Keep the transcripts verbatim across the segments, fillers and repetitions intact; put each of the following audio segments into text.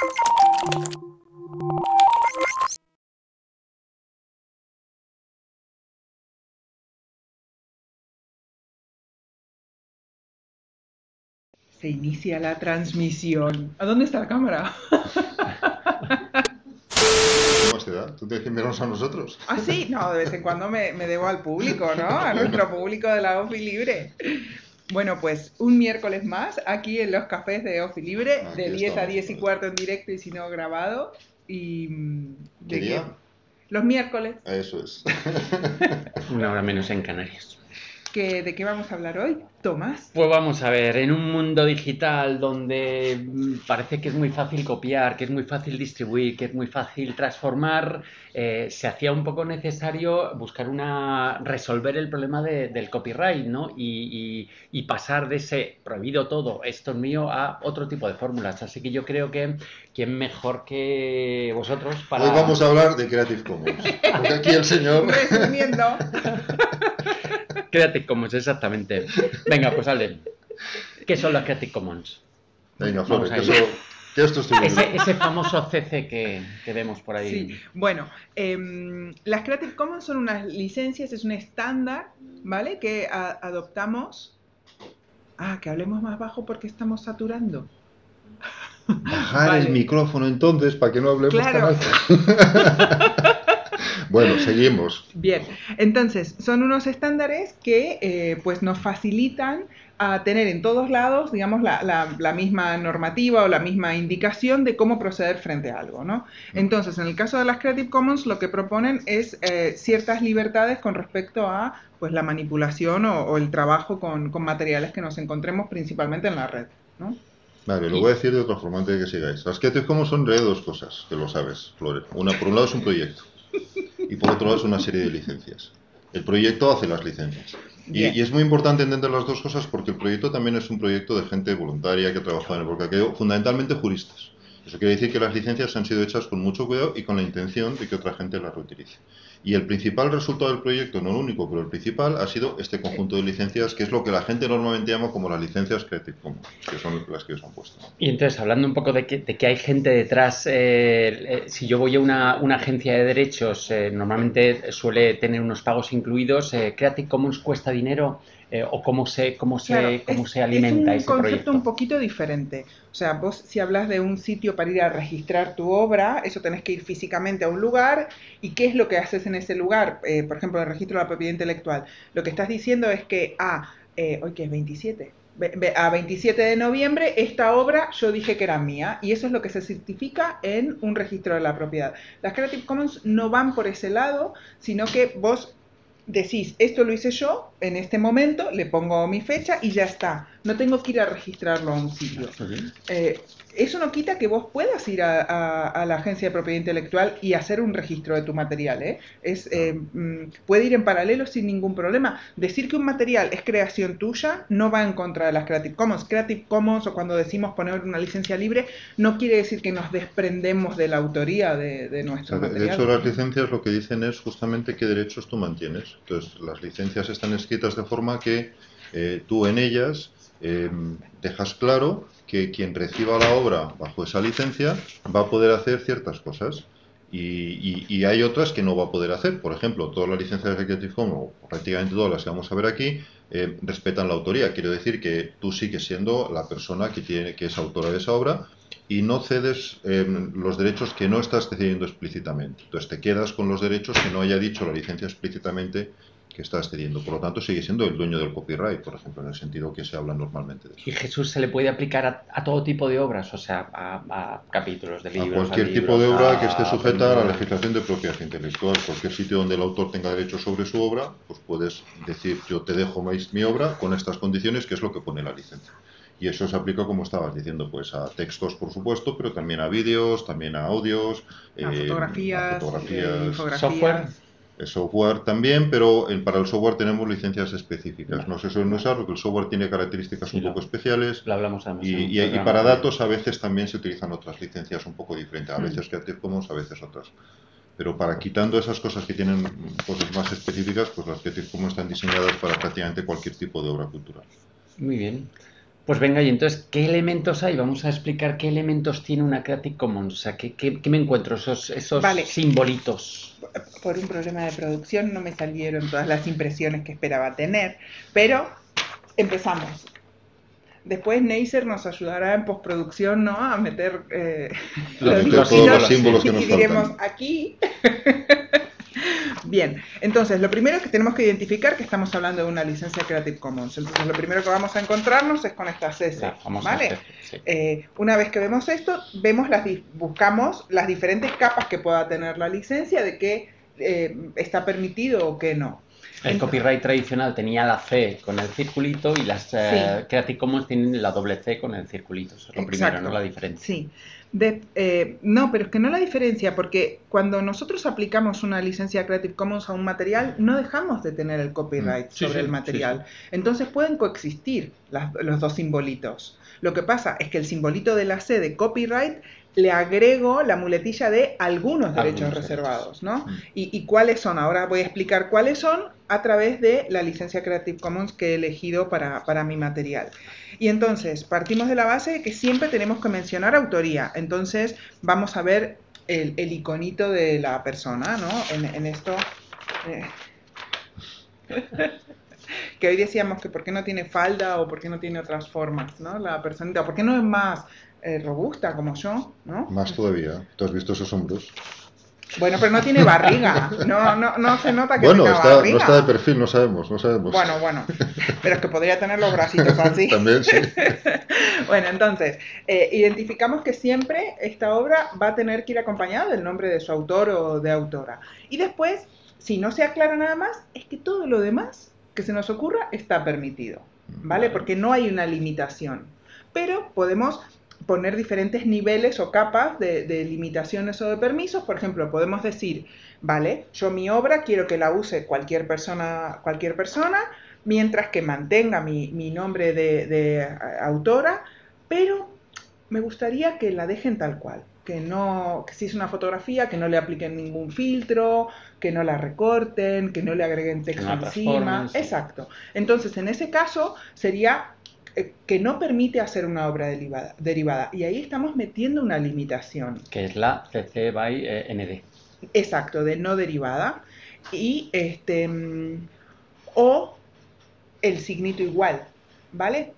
Se inicia la transmisión. ¿A dónde está la cámara? ¿Qué más te da? ¿Tú tienes que enviarnos a nosotros? Ah, sí, no, de vez en cuando me, me debo al público, ¿no? A nuestro público de la Ofi Libre. Bueno, pues un miércoles más aquí en los cafés de Ofi Libre, Aquí de diez a estamos, diez y pues. cuarto en directo y si no grabado. Y mm, ¿Qué de día? qué- los miércoles. Eso es. Una hora menos en Canarias. ¿Que, ¿De qué vamos a hablar hoy, Tomás? Pues vamos a ver, en un mundo digital donde mm, parece que es muy fácil copiar, que es muy fácil distribuir, que es muy fácil transformar, eh, se hacía un poco necesario buscar una, resolver el problema de- del copyright, ¿no? Y, y- y pasar de ese prohibido todo, esto es mío, a otro tipo de fórmulas. Así que yo creo que quién mejor que vosotros para... Hoy vamos a hablar de Creative Commons. Porque aquí el señor... Resumiendo. Creative Commons, exactamente. Venga, pues Ale, ¿qué son las Creative Commons? Venga, Vamos Flores, que, ahí. eso, que esto estoy viendo. Ese, ese famoso C C que, que vemos por ahí. Sí, bueno, em, las Creative Commons son unas licencias, es un estándar, ¿vale? Que a- adoptamos. Ah, que hablemos más bajo porque estamos saturando. Bajar Vale. el micrófono entonces para que no hablemos Claro. tan alto. Bueno, seguimos. Bien, entonces son unos estándares que eh, pues nos facilitan a tener en todos lados, digamos, la, la, la misma normativa o la misma indicación de cómo proceder frente a algo, ¿no? Entonces, en el caso de las Creative Commons, lo que proponen es eh, ciertas libertades con respecto a pues la manipulación o, o el trabajo con, con materiales que nos encontremos principalmente en la red, ¿no? Vale, lo voy a decir de otra forma antes de que sigáis. Las Creative Commons son de dos cosas, que lo sabes, Flores. Una, por un lado es un proyecto y por otro lado es una serie de licencias. El proyecto hace las licencias. Y, y es muy importante entender las dos cosas porque el proyecto también es un proyecto de gente voluntaria que ha trabajado en el volcán, fundamentalmente juristas. Eso quiere decir que las licencias han sido hechas con mucho cuidado y con la intención de que otra gente las reutilice. Y el principal resultado del proyecto, no el único, pero el principal, ha sido este conjunto de licencias, que es lo que la gente normalmente llama como las licencias Creative Commons, que son las que os han puesto. Y entonces, hablando un poco de que, de que hay gente detrás, eh, eh, si yo voy a una, una agencia de derechos, eh, normalmente suele tener unos pagos incluidos. Eh, ¿Creative Commons cuesta dinero? Eh, ¿O cómo se, cómo se, Claro, cómo es, se alimenta es ese un concepto proyecto? un poquito diferente. O sea, vos si hablas de un sitio para ir a registrar tu obra, eso tenés que ir físicamente a un lugar. ¿Y qué es lo que haces en ese lugar? Eh, por ejemplo, el registro de la propiedad intelectual. Lo que estás diciendo es que, ah, eh, hoy que es veintisiete, a veintisiete de noviembre esta obra yo dije que era mía y eso es lo que se certifica en un registro de la propiedad. Las Creative Commons no van por ese lado, sino que vos decís, esto lo hice yo en este momento, le pongo mi fecha y ya está. No tengo que ir a registrarlo a un sitio. Eh, eso no quita que vos puedas ir a, a, a la agencia de propiedad intelectual y hacer un registro de tu material. ¿eh? Es, eh, puede ir en paralelo sin ningún problema. Decir que un material es creación tuya no va en contra de las Creative Commons. Creative Commons, o cuando decimos poner una licencia libre, no quiere decir que nos desprendemos de la autoría de, de nuestro o sea, de, material. de hecho, las licencias lo que dicen es justamente qué derechos tú mantienes. Entonces, las licencias están escritas de forma que eh, tú en ellas eh, dejas claro que quien reciba la obra bajo esa licencia va a poder hacer ciertas cosas y, y, y hay otras que no va a poder hacer. Por ejemplo, todas las licencias de Creative Commons, o prácticamente todas las que vamos a ver aquí, eh, respetan la autoría. Quiero decir que tú sigues siendo la persona que, tiene, que es autora de esa obra y no cedes eh, los derechos que no estás cediendo explícitamente. Entonces te quedas con los derechos que no haya dicho la licencia explícitamente que estás cediendo. Por lo tanto, sigue siendo el dueño del copyright, por ejemplo, en el sentido que se habla normalmente de eso. ¿Y Jesús se le puede aplicar a, a todo tipo de obras? O sea, a, a capítulos de libros, A cualquier a libros, tipo de obra a que esté sujeta a la películas. legislación de propiedad intelectual. Cualquier sitio donde el autor tenga derechos sobre su obra, pues puedes decir, yo te dejo mi obra con estas condiciones, que es lo que pone la licencia. Y eso se aplica, como estabas diciendo, pues a textos, por supuesto, pero también a vídeos, también a audios, a eh, fotografías, a fotografías eh, infografías. Software. El software también, pero el, para el software tenemos licencias específicas. No se suelen usar porque el software tiene características Sí, un lo- poco especiales. Lo hablamos además Y, en un y- y programa para también. datos a veces también se utilizan otras licencias un poco diferentes. A Mm. veces Creative Commons, a veces otras. Pero para quitando esas cosas que tienen cosas más específicas, pues las Creative Commons están diseñadas para prácticamente cualquier tipo de obra cultural. Muy bien. Pues venga, y entonces, ¿qué elementos hay? Vamos a explicar qué elementos tiene una Creative Commons. O sea, ¿qué, qué, qué me encuentro? Esos, esos Vale. simbolitos. Por un problema de producción no me salieron todas las impresiones que esperaba tener, pero empezamos. Después Neisser nos ayudará en postproducción, ¿no? A meter eh, los, los todos los símbolos símbolos que nos y diremos faltan. aquí. Bien, entonces lo primero que tenemos que identificar que estamos hablando de una licencia Creative Commons. Entonces lo primero que vamos a encontrarnos es con esta C C, ¿vale? C C, sí. eh, una vez que vemos esto, vemos las buscamos las diferentes capas que pueda tener la licencia de qué eh, está permitido o qué no. El Entonces, copyright tradicional tenía la C con el circulito y las eh, sí. Creative Commons tienen la doble C con el circulito. Eso es lo Exacto. primero, no la diferencia. Sí. De, eh, no, pero es que no la diferencia, porque cuando nosotros aplicamos una licencia Creative Commons a un material, no dejamos de tener el copyright sí, sobre sí, el material. Sí, sí. Entonces pueden coexistir las, los dos simbolitos. Lo que pasa es que el simbolito de la C de copyright le agrego la muletilla de algunos derechos algunos reservados, ¿no? Mm. ¿Y, ¿Y cuáles son? Ahora voy a explicar cuáles son a través de la licencia Creative Commons que he elegido para, para mi material. Y entonces, partimos de la base de que siempre tenemos que mencionar autoría. Entonces, vamos a ver el, el iconito de la persona, ¿no? En, en esto... Eh. que hoy decíamos que por qué no tiene falda o por qué no tiene otras formas, ¿no? La personita, ¿por qué no es más eh, robusta como yo, ¿no? Más todavía. ¿Tú has visto esos hombros? Bueno, pero no tiene barriga. No, no, no se nota que bueno, tenga está, barriga. No está de perfil, no sabemos, no sabemos. Bueno, bueno. Pero es que podría tener los bracitos así. También, sí. Bueno, entonces, eh, identificamos que siempre esta obra va a tener que ir acompañada del nombre de su autor o de autora. Y después, si no se aclara nada más, es que todo lo demás que se nos ocurra está permitido, ¿vale? Porque no hay una limitación. Pero podemos poner diferentes niveles o capas de, de limitaciones o de permisos. Por ejemplo, podemos decir, vale, yo mi obra quiero que la use cualquier persona, cualquier persona mientras que mantenga mi, mi nombre de, de autora, pero me gustaría que la dejen tal cual. Que no, que si es una fotografía, que no le apliquen ningún filtro, que no la recorten, que no le agreguen texto no encima. Sí. Exacto. Entonces, en ese caso, sería eh, que no permite hacer una obra derivada, derivada. Y ahí estamos metiendo una limitación. Que es la C C by eh, N D. Exacto, de no derivada. Y este o el signito igual, ¿vale?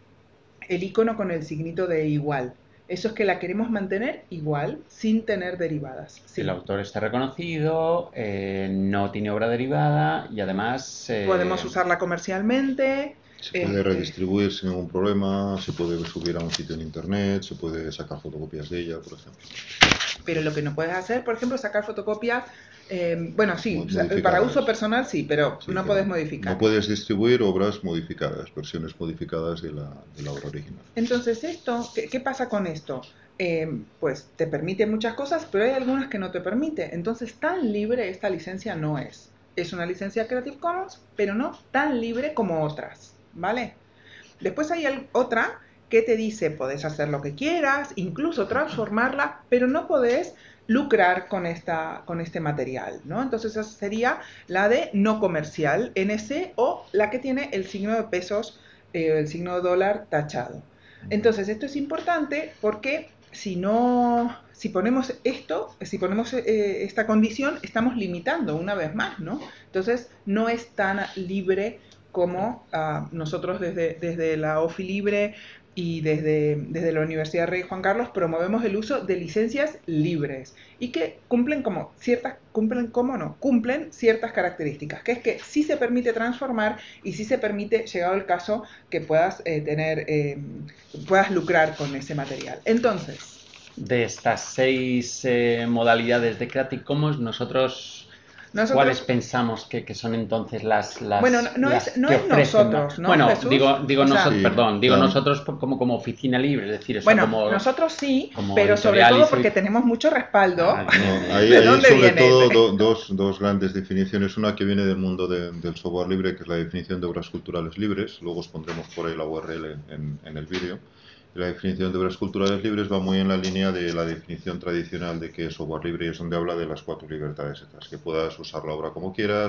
El icono con el signito de igual. Eso es que la queremos mantener igual, sin tener derivadas. Sí. El autor está reconocido, eh, no tiene obra derivada y además... Eh... Podemos usarla comercialmente. Se puede eh, redistribuir sin ningún problema, se puede subir a un sitio en internet, se puede sacar fotocopias de ella, por ejemplo. Pero lo que no puedes hacer, por ejemplo, sacar fotocopias... Eh, bueno, sí, para uso personal sí, pero sí, no puedes modificar. No puedes distribuir obras modificadas, versiones modificadas de la, de la obra original. Entonces, esto, ¿qué, qué pasa con esto? Eh, pues te permite muchas cosas, pero hay algunas que no te permite. Entonces, tan libre esta licencia no es. Es una licencia Creative Commons, pero no tan libre como otras, ¿vale? Después hay otra que te dice, podés hacer lo que quieras, incluso transformarla, pero no podés lucrar con, esta, con este material, ¿no? Entonces esa sería la de no comercial, N C, o la que tiene el signo de pesos, eh, el signo de dólar tachado. Entonces esto es importante porque si no, si ponemos esto, si ponemos eh, esta condición, estamos limitando una vez más, ¿no? Entonces no es tan libre como uh, nosotros desde, desde la O F I Libre y desde, desde la Universidad Rey Juan Carlos promovemos el uso de licencias libres y que cumplen como ciertas, cumplen como no, cumplen ciertas características, que es que sí se permite transformar y sí se permite, llegado el caso, que puedas eh, tener, eh, puedas lucrar con ese material. Entonces, de estas seis eh, modalidades de Creative Commons, nosotros... Nosotros, ¿cuáles pensamos que, que son entonces las, las bueno, no, no las es, no es nosotros, ¿no? Bueno, Jesús? digo, digo o sea, nosotros, sí, perdón, digo claro. nosotros como, como oficina libre, es decir, eso bueno, como, nosotros sí, como pero sobre todo soy... porque tenemos mucho respaldo. Ah, no, ahí ¿De hay dónde sobre viene todo ese? do, dos, dos grandes definiciones, una que viene del mundo de, del software libre, que es la definición de obras culturales libres, luego os pondremos por ahí la U R L en, en el vídeo. La definición de obras culturales libres va muy en la línea de la definición tradicional de que es software libre y es donde habla de las cuatro libertades estas, que puedas usar la obra como quieras,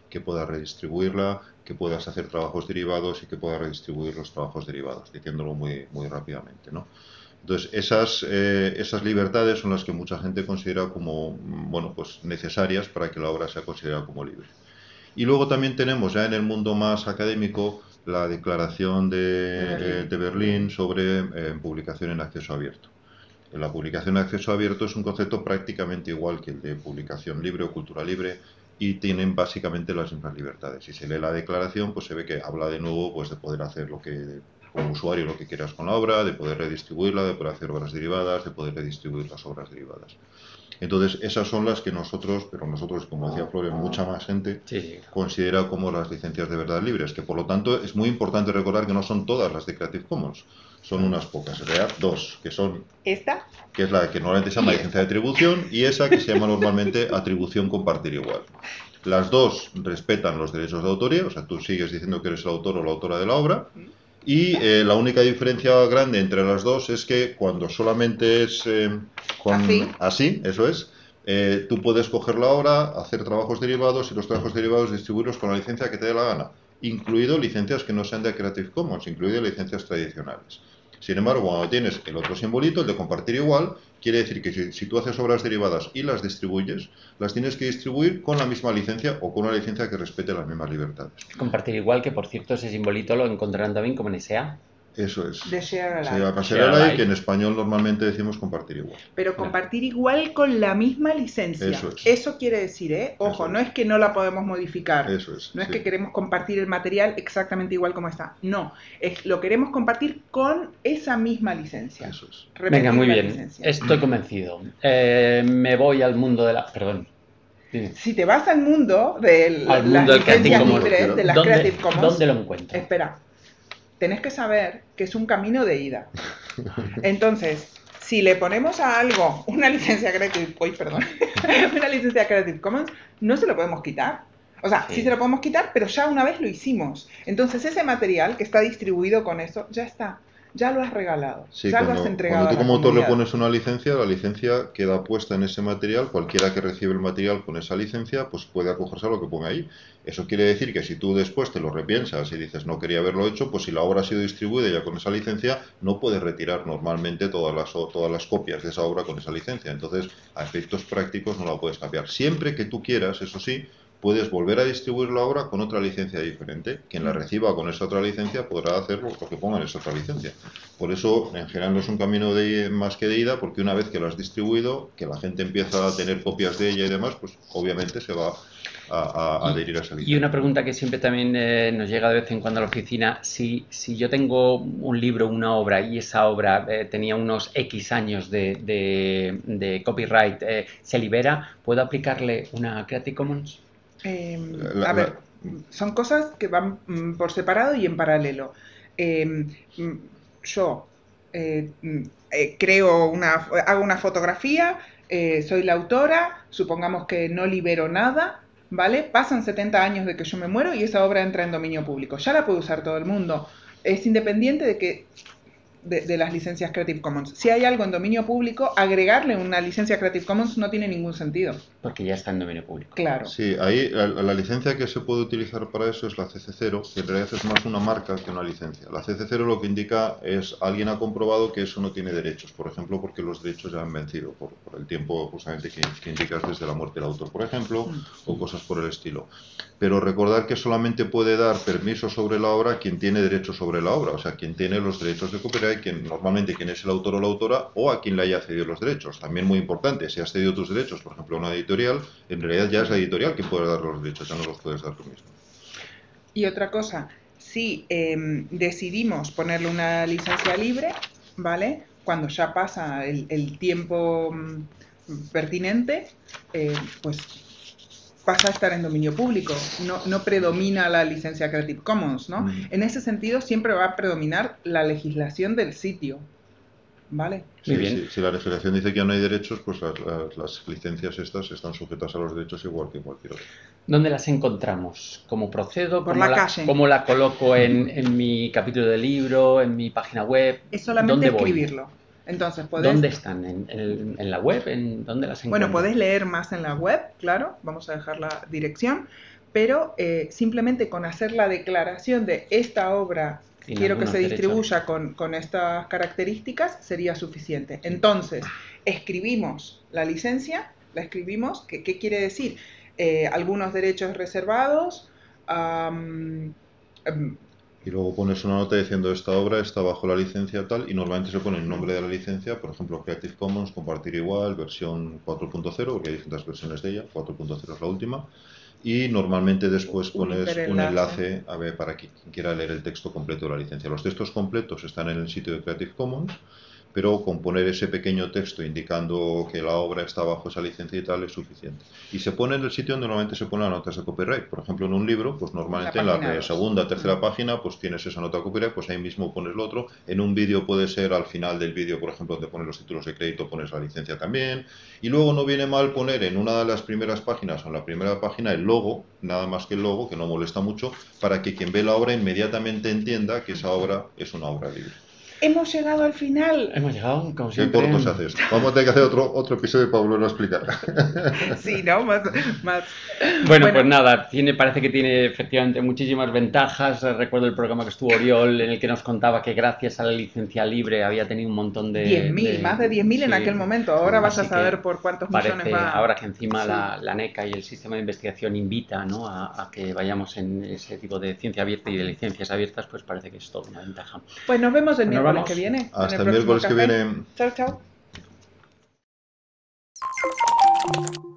que puedas redistribuirla, que puedas hacer trabajos derivados y que puedas redistribuir los trabajos derivados, diciéndolo muy, muy rápidamente, ¿no? Entonces, esas, eh, esas libertades son las que mucha gente considera como, bueno, pues necesarias para que la obra sea considerada como libre. Y luego también tenemos ya en el mundo más académico la Declaración de, eh, de Berlín sobre eh, publicación en acceso abierto. La publicación en acceso abierto es un concepto prácticamente igual que el de publicación libre o cultura libre y tienen básicamente las mismas libertades. Si se lee la declaración, pues se ve que habla de nuevo pues de poder hacer lo que como usuario lo que quieras con la obra, de poder redistribuirla, de poder hacer obras derivadas, de poder redistribuir las obras derivadas. Entonces, esas son las que nosotros, pero nosotros, como decía Flores, mucha más gente sí. considera como las licencias de verdad libres, que por lo tanto es muy importante recordar que no son todas las de Creative Commons, son unas pocas, en realidad dos, que son esta, que es la que normalmente se llama licencia de atribución, y esa que se llama normalmente atribución compartir igual. Las dos respetan los derechos de autoría, o sea, tú sigues diciendo que eres el autor o la autora de la obra, y eh, la única diferencia grande entre las dos es que cuando solamente es eh, con, así. así, eso es, eh, tú puedes coger la obra, hacer trabajos derivados y los trabajos derivados distribuirlos con la licencia que te dé la gana, incluido licencias que no sean de Creative Commons, incluido licencias tradicionales. Sin embargo, cuando tienes el otro simbolito, el de compartir igual, quiere decir que si, si tú haces obras derivadas y las distribuyes, las tienes que distribuir con la misma licencia o con una licencia que respete las mismas libertades. Compartir igual, que por cierto ese simbolito lo encontrarán también como en S A. Eso es. De share alike. Se llama share alike, que en español normalmente decimos compartir igual. Pero compartir igual con la misma licencia. Eso es. Eso quiere decir, ¿eh? Ojo, Eso no es. es que no la podemos modificar. Eso es. No es sí. que queremos compartir el material exactamente igual como está. No, es lo queremos compartir con esa misma licencia. Eso es. Repetir Venga, muy la bien. licencia. Estoy convencido. Eh, me voy al mundo de la... Perdón. Dime. Si te vas al mundo de la- Al las mundo del Creative licencias Commons. libres, de las ¿Dónde, Creative Commons, ¿Dónde lo encuentro? espera, tenés que saber que es un camino de ida. Entonces, si le ponemos a algo una licencia Creative, uy, perdón, una licencia Creative Commons, no se lo podemos quitar. O sea, sí. sí se lo podemos quitar, pero ya una vez lo hicimos. Entonces, ese material que está distribuido con eso, ya está. Ya lo has regalado, Sí, ya cuando, lo has entregado cuando tú a la como autor le comunidad. pones una licencia, la licencia queda puesta en ese material, cualquiera que recibe el material con esa licencia, pues puede acogerse a lo que ponga ahí. Eso quiere decir que si tú después te lo repiensas y dices no quería haberlo hecho, pues si la obra ha sido distribuida ya con esa licencia, no puedes retirar normalmente todas las, todas las copias de esa obra con esa licencia. Entonces, a efectos prácticos no la puedes cambiar. Siempre que tú quieras, eso sí, puedes volver a distribuir la obra con otra licencia diferente. Quien la reciba con esa otra licencia podrá hacer lo que ponga en esa otra licencia. Por eso, en general, no es un camino de, más que de ida, porque una vez que lo has distribuido, que la gente empieza a tener copias de ella y demás, pues obviamente se va a, a, a adherir a esa licencia. Y una pregunta que siempre también eh, nos llega de vez en cuando a la oficina, si, si yo tengo un libro, una obra, y esa obra eh, tenía unos X años de, de, de copyright, eh, ¿se libera? ¿Puedo aplicarle una Creative Commons? Eh, La- a la- ver, son cosas que van mm, por separado y en paralelo. Eh, mm, yo eh, mm, eh, creo una, hago una fotografía, eh, soy la autora, supongamos que no libero nada, ¿vale? Pasan setenta años de que yo me muero y esa obra entra en dominio público. Ya la puede usar todo el mundo. Es independiente de que de, de las licencias Creative Commons. Si hay algo en dominio público, agregarle una licencia Creative Commons no tiene ningún sentido. Porque ya está en dominio público. Claro. Sí, ahí la, la licencia que se puede utilizar para eso es la C C cero, que en realidad es más una marca que una licencia. La C C cero lo que indica es alguien ha comprobado que eso no tiene derechos, por ejemplo, porque los derechos ya han vencido por, por el tiempo justamente que, que indicas desde la muerte del autor, por ejemplo, mm. o cosas por el estilo. Pero recordar que solamente puede dar permiso sobre la obra quien tiene derechos sobre la obra, o sea, quien tiene los derechos de copyright, quien normalmente quien es el autor o la autora, o a quien le haya cedido los derechos. También muy importante, si has cedido tus derechos, por ejemplo, a una editorial, en realidad ya es la editorial quien puede dar los derechos, ya no los puedes dar tú mismo. Y otra cosa, si eh, decidimos ponerle una licencia libre, ¿vale? Cuando ya pasa el, el tiempo mm, pertinente, eh, pues pasa a estar en dominio público, no, no predomina la licencia Creative Commons, ¿no? Mm. En ese sentido siempre va a predominar la legislación del sitio, ¿vale? Sí, sí, si la legislación dice que ya no hay derechos, pues las, las, las licencias estas están sujetas a los derechos igual que cualquier otro. ¿Dónde las encontramos? ¿Cómo procedo? Por ¿Cómo la la, calle. ¿Cómo la coloco en, en mi capítulo de libro, en mi página web? Es solamente ¿Dónde escribirlo. Voy? Entonces, ¿podés... ¿Dónde están? ¿En, en, en la web? ¿En dónde las encuentro? Bueno, podés leer más en la web, claro. Vamos a dejar la dirección. pero eh, simplemente con hacer la declaración de esta obra Sin quiero que algunos se distribuya derechos. con, con estas características, sería suficiente. Entonces, escribimos la licencia, la escribimos, ¿qué, qué quiere decir? Eh, algunos derechos reservados, um, um, Y luego pones una nota diciendo esta obra está bajo la licencia tal, y normalmente se pone el nombre de la licencia, por ejemplo Creative Commons, compartir igual, versión cuatro punto cero, porque hay distintas versiones de ella, cuatro punto cero es la última, y normalmente después un pones un hiperenlace. enlace a ver, para quien quiera leer el texto completo de la licencia. Los textos completos están en el sitio de Creative Commons, pero con poner ese pequeño texto indicando que la obra está bajo esa licencia y tal es suficiente. Y se pone en el sitio donde normalmente se ponen las notas de copyright. Por ejemplo, en un libro, pues normalmente en la, página en la dos. segunda, tercera Mm. página, pues tienes esa nota de copyright, pues ahí mismo pones lo otro. En un vídeo puede ser al final del vídeo, por ejemplo, donde pones los títulos de crédito, pones la licencia también. Y luego no viene mal poner en una de las primeras páginas o en la primera página el logo, nada más que el logo, que no molesta mucho, para que quien ve la obra inmediatamente entienda que esa obra es una obra libre. Hemos llegado al final. Hemos llegado, como Qué siempre. corto se hace esto. Vamos a tener que hacer otro, otro episodio para volverlo a explicar. Sí, ¿no? Más, más. Bueno, bueno, pues nada, tiene, parece que tiene efectivamente muchísimas ventajas. Recuerdo el programa que estuvo Oriol, en el que nos contaba que gracias a la licencia libre había tenido un montón de... diez mil, más de diez mil sí, en aquel momento. Ahora sí, vas a saber por cuántos parece, millones va. Ahora que encima sí. la, la NECA y el sistema de investigación invita, ¿no?, a, a que vayamos en ese tipo de ciencia abierta y de licencias abiertas, pues parece que es toda una ventaja. Pues nos vemos el Nos miércoles vamos. que viene. Hasta el, el miércoles café. que viene. Chao, chao.